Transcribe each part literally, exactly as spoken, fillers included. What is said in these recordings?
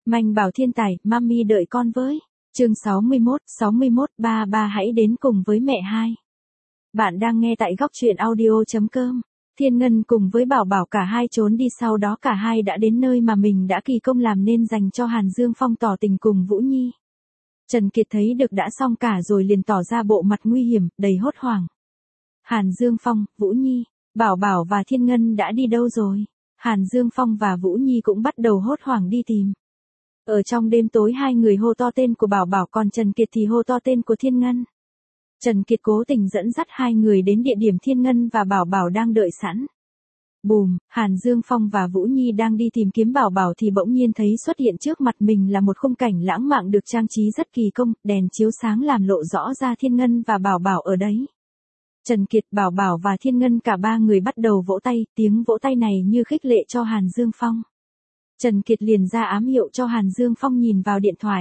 Manh Bảo thiên tài, mami đợi con với. Chương sáu mươi mốt, sáu mươi mốt, ba ba hãy đến cùng với mẹ hai. Bạn đang nghe tại góc truyện audio chấm com. Thiên Ngân cùng với Bảo Bảo cả hai trốn đi, sau đó cả hai đã đến nơi mà mình đã kỳ công làm nên dành cho Hàn Dương Phong tỏ tình cùng Vũ Nhi. Trần Kiệt thấy được đã xong cả rồi liền tỏ ra bộ mặt nguy hiểm, đầy hốt hoảng. Hàn Dương Phong, Vũ Nhi, Bảo Bảo và Thiên Ngân đã đi đâu rồi? Hàn Dương Phong và Vũ Nhi cũng bắt đầu hốt hoảng đi tìm. Ở trong đêm tối hai người hô to tên của Bảo Bảo, còn Trần Kiệt thì hô to tên của Thiên Ngân. Trần Kiệt cố tình dẫn dắt hai người đến địa điểm Thiên Ngân và Bảo Bảo đang đợi sẵn. Bùm, Hàn Dương Phong và Vũ Nhi đang đi tìm kiếm Bảo Bảo thì bỗng nhiên thấy xuất hiện trước mặt mình là một khung cảnh lãng mạn được trang trí rất kỳ công, đèn chiếu sáng làm lộ rõ ra Thiên Ngân và Bảo Bảo ở đấy. Trần Kiệt, Bảo Bảo và Thiên Ngân cả ba người bắt đầu vỗ tay, tiếng vỗ tay này như khích lệ cho Hàn Dương Phong. Trần Kiệt liền ra ám hiệu cho Hàn Dương Phong nhìn vào điện thoại.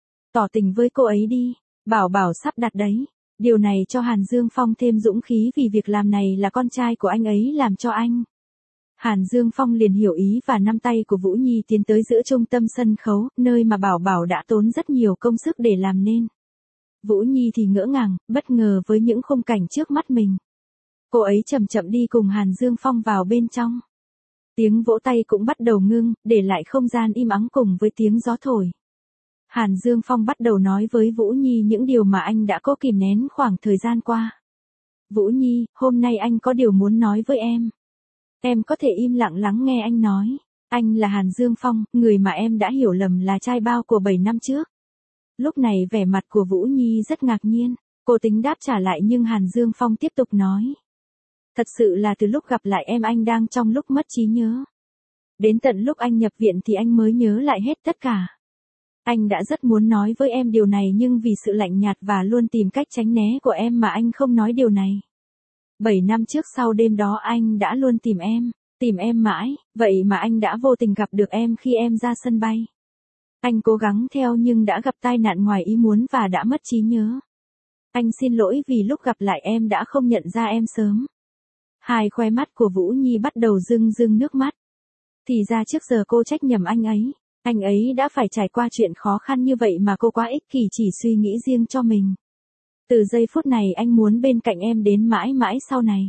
Tỏ tình với cô ấy đi, Bảo Bảo sắp đặt đấy. Điều này cho Hàn Dương Phong thêm dũng khí vì việc làm này là con trai của anh ấy làm cho anh. Hàn Dương Phong liền hiểu ý và nắm tay của Vũ Nhi tiến tới giữa trung tâm sân khấu, nơi mà Bảo Bảo đã tốn rất nhiều công sức để làm nên. Vũ Nhi thì ngỡ ngàng, bất ngờ với những khung cảnh trước mắt mình. Cô ấy chậm chậm đi cùng Hàn Dương Phong vào bên trong. Tiếng vỗ tay cũng bắt đầu ngưng, để lại không gian im ắng cùng với tiếng gió thổi. Hàn Dương Phong bắt đầu nói với Vũ Nhi những điều mà anh đã cố kìm nén khoảng thời gian qua. Vũ Nhi, hôm nay anh có điều muốn nói với em. Em có thể im lặng lắng nghe anh nói. Anh là Hàn Dương Phong, người mà em đã hiểu lầm là trai bao của bảy năm trước. Lúc này vẻ mặt của Vũ Nhi rất ngạc nhiên. Cô tính đáp trả lại nhưng Hàn Dương Phong tiếp tục nói. Thật sự là từ lúc gặp lại em anh đang trong lúc mất trí nhớ. Đến tận lúc anh nhập viện thì anh mới nhớ lại hết tất cả. Anh đã rất muốn nói với em điều này nhưng vì sự lạnh nhạt và luôn tìm cách tránh né của em mà anh không nói điều này. Bảy năm trước sau đêm đó anh đã luôn tìm em, tìm em mãi, vậy mà anh đã vô tình gặp được em khi em ra sân bay. Anh cố gắng theo nhưng đã gặp tai nạn ngoài ý muốn và đã mất trí nhớ. Anh xin lỗi vì lúc gặp lại em đã không nhận ra em sớm. Hai khóe mắt của Vũ Nhi bắt đầu rưng rưng nước mắt. Thì ra trước giờ cô trách nhầm anh ấy. Anh ấy đã phải trải qua chuyện khó khăn như vậy mà cô quá ích kỷ chỉ suy nghĩ riêng cho mình. Từ giây phút này anh muốn bên cạnh em đến mãi mãi sau này.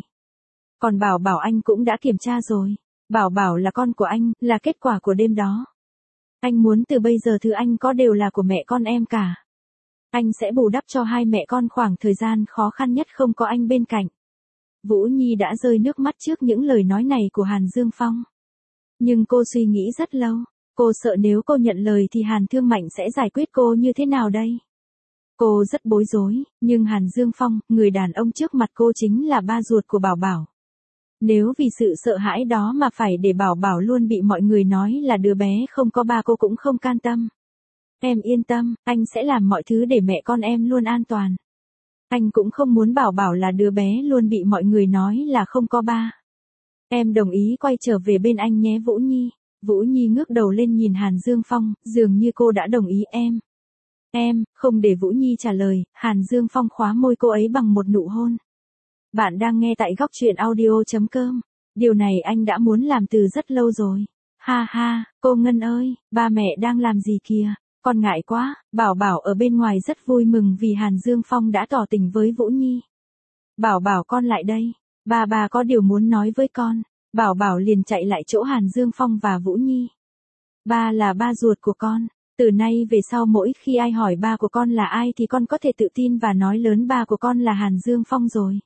Còn Bảo Bảo anh cũng đã kiểm tra rồi. Bảo Bảo là con của anh, là kết quả của đêm đó. Anh muốn từ bây giờ thứ anh có đều là của mẹ con em cả. Anh sẽ bù đắp cho hai mẹ con khoảng thời gian khó khăn nhất không có anh bên cạnh. Vũ Nhi đã rơi nước mắt trước những lời nói này của Hàn Dương Phong. Nhưng cô suy nghĩ rất lâu. Cô sợ nếu cô nhận lời thì Hàn Thương Mạnh sẽ giải quyết cô như thế nào đây? Cô rất bối rối, nhưng Hàn Dương Phong, người đàn ông trước mặt cô chính là ba ruột của Bảo Bảo. Nếu vì sự sợ hãi đó mà phải để Bảo Bảo luôn bị mọi người nói là đứa bé không có ba cô cũng không can tâm. Em yên tâm, anh sẽ làm mọi thứ để mẹ con em luôn an toàn. Anh cũng không muốn Bảo Bảo là đứa bé luôn bị mọi người nói là không có ba. Em đồng ý quay trở về bên anh nhé Vũ Nhi. Vũ Nhi ngước đầu lên nhìn Hàn Dương Phong, dường như cô đã đồng ý em. Em, không để Vũ Nhi trả lời, Hàn Dương Phong khóa môi cô ấy bằng một nụ hôn. Bạn đang nghe tại góc truyện audio chấm com. Điều này anh đã muốn làm từ rất lâu rồi. Ha ha, cô Ngân ơi, ba mẹ đang làm gì kìa? Con ngại quá, Bảo Bảo ở bên ngoài rất vui mừng vì Hàn Dương Phong đã tỏ tình với Vũ Nhi. Bảo Bảo con lại đây, ba ba có điều muốn nói với con. Bảo Bảo liền chạy lại chỗ Hàn Dương Phong và Vũ Nhi. Ba là ba ruột của con. Từ nay về sau mỗi khi ai hỏi ba của con là ai thì con có thể tự tin và nói lớn ba của con là Hàn Dương Phong rồi.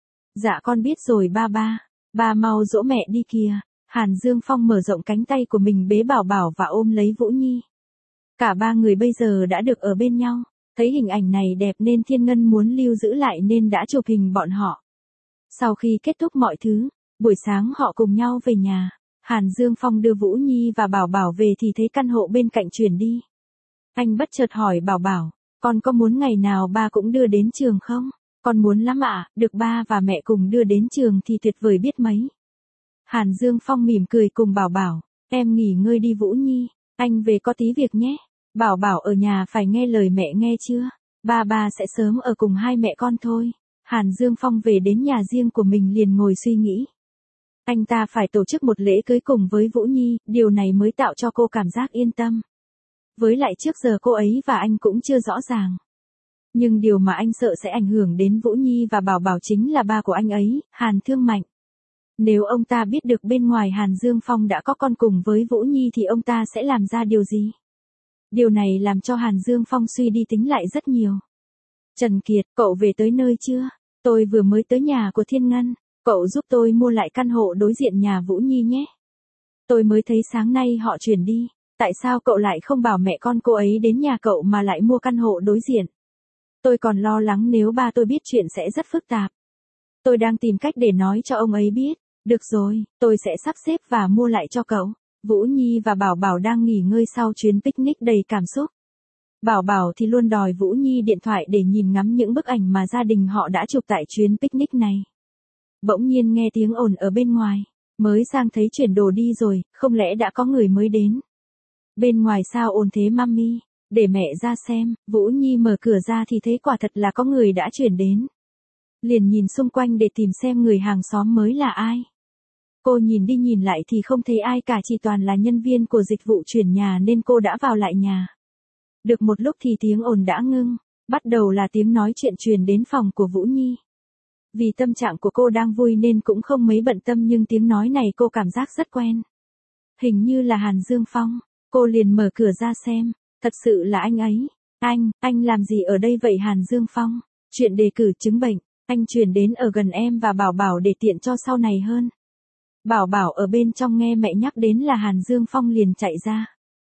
Dạ con biết rồi ba ba. Ba mau dỗ mẹ đi kìa. Hàn Dương Phong mở rộng cánh tay của mình bế Bảo Bảo và ôm lấy Vũ Nhi. Cả ba người bây giờ đã được ở bên nhau. Thấy hình ảnh này đẹp nên Thiên Ngân muốn lưu giữ lại nên đã chụp hình bọn họ. Sau khi kết thúc mọi thứ, buổi sáng họ cùng nhau về nhà. Hàn Dương Phong đưa Vũ Nhi và Bảo Bảo về thì thấy căn hộ bên cạnh chuyển đi. Anh bất chợt hỏi Bảo Bảo, con có muốn ngày nào ba cũng đưa đến trường không? Con muốn lắm ạ, được ba và mẹ cùng đưa đến trường thì tuyệt vời biết mấy. Hàn Dương Phong mỉm cười cùng Bảo Bảo, em nghỉ ngơi đi Vũ Nhi, anh về có tí việc nhé. Bảo Bảo ở nhà phải nghe lời mẹ nghe chưa? Ba ba sẽ sớm ở cùng hai mẹ con thôi. Hàn Dương Phong về đến nhà riêng của mình liền ngồi suy nghĩ. Anh ta phải tổ chức một lễ cưới cùng với Vũ Nhi, điều này mới tạo cho cô cảm giác yên tâm. Với lại trước giờ cô ấy và anh cũng chưa rõ ràng. Nhưng điều mà anh sợ sẽ ảnh hưởng đến Vũ Nhi và Bảo Bảo chính là ba của anh ấy, Hàn Thương Mạnh. Nếu ông ta biết được bên ngoài Hàn Dương Phong đã có con cùng với Vũ Nhi thì ông ta sẽ làm ra điều gì? Điều này làm cho Hàn Dương Phong suy đi tính lại rất nhiều. Trần Kiệt, cậu về tới nơi chưa? Tôi vừa mới tới nhà của Thiên Ngân, cậu giúp tôi mua lại căn hộ đối diện nhà Vũ Nhi nhé. Tôi mới thấy sáng nay họ chuyển đi, tại sao cậu lại không bảo mẹ con cô ấy đến nhà cậu mà lại mua căn hộ đối diện? Tôi còn lo lắng nếu ba tôi biết chuyện sẽ rất phức tạp. Tôi đang tìm cách để nói cho ông ấy biết. Được rồi, tôi sẽ sắp xếp và mua lại cho cậu. Vũ Nhi và Bảo Bảo đang nghỉ ngơi sau chuyến picnic đầy cảm xúc. Bảo Bảo thì luôn đòi Vũ Nhi điện thoại để nhìn ngắm những bức ảnh mà gia đình họ đã chụp tại chuyến picnic này. Bỗng nhiên nghe tiếng ồn ở bên ngoài. Mới sang thấy chuyển đồ đi rồi, không lẽ đã có người mới đến? Bên ngoài sao ồn thế mami? Để mẹ ra xem. Vũ Nhi mở cửa ra thì thấy quả thật là có người đã chuyển đến. Liền nhìn xung quanh để tìm xem người hàng xóm mới là ai. Cô nhìn đi nhìn lại thì không thấy ai cả, chỉ toàn là nhân viên của dịch vụ chuyển nhà nên cô đã vào lại nhà. Được một lúc thì tiếng ồn đã ngưng, bắt đầu là tiếng nói chuyện truyền đến phòng của Vũ Nhi. Vì tâm trạng của cô đang vui nên cũng không mấy bận tâm, nhưng tiếng nói này cô cảm giác rất quen. Hình như là Hàn Dương Phong, cô liền mở cửa ra xem, thật sự là anh ấy. Anh, anh làm gì ở đây vậy Hàn Dương Phong? Chuyện đề cử chứng bệnh, anh chuyển đến ở gần em và Bảo Bảo để tiện cho sau này hơn. Bảo Bảo ở bên trong nghe mẹ nhắc đến là Hàn Dương Phong liền chạy ra.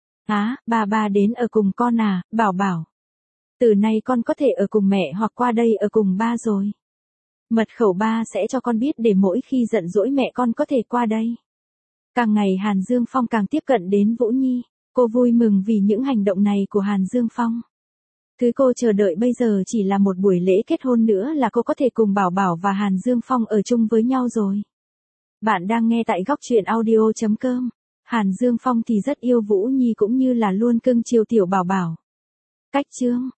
Á, ba ba đến ở cùng con à, Bảo Bảo. Từ nay con có thể ở cùng mẹ hoặc qua đây ở cùng ba rồi. Mật khẩu ba sẽ cho con biết để mỗi khi giận dỗi mẹ con có thể qua đây. Càng ngày Hàn Dương Phong càng tiếp cận đến Vũ Nhi, cô vui mừng vì những hành động này của Hàn Dương Phong. Thứ cô chờ đợi bây giờ chỉ là một buổi lễ kết hôn nữa là cô có thể cùng Bảo Bảo và Hàn Dương Phong ở chung với nhau rồi. Bạn đang nghe tại góc truyện audio chấm com. Hàn Dương Phong thì rất yêu Vũ Nhi cũng như là luôn cưng chiều tiểu Bảo Bảo. Cách chương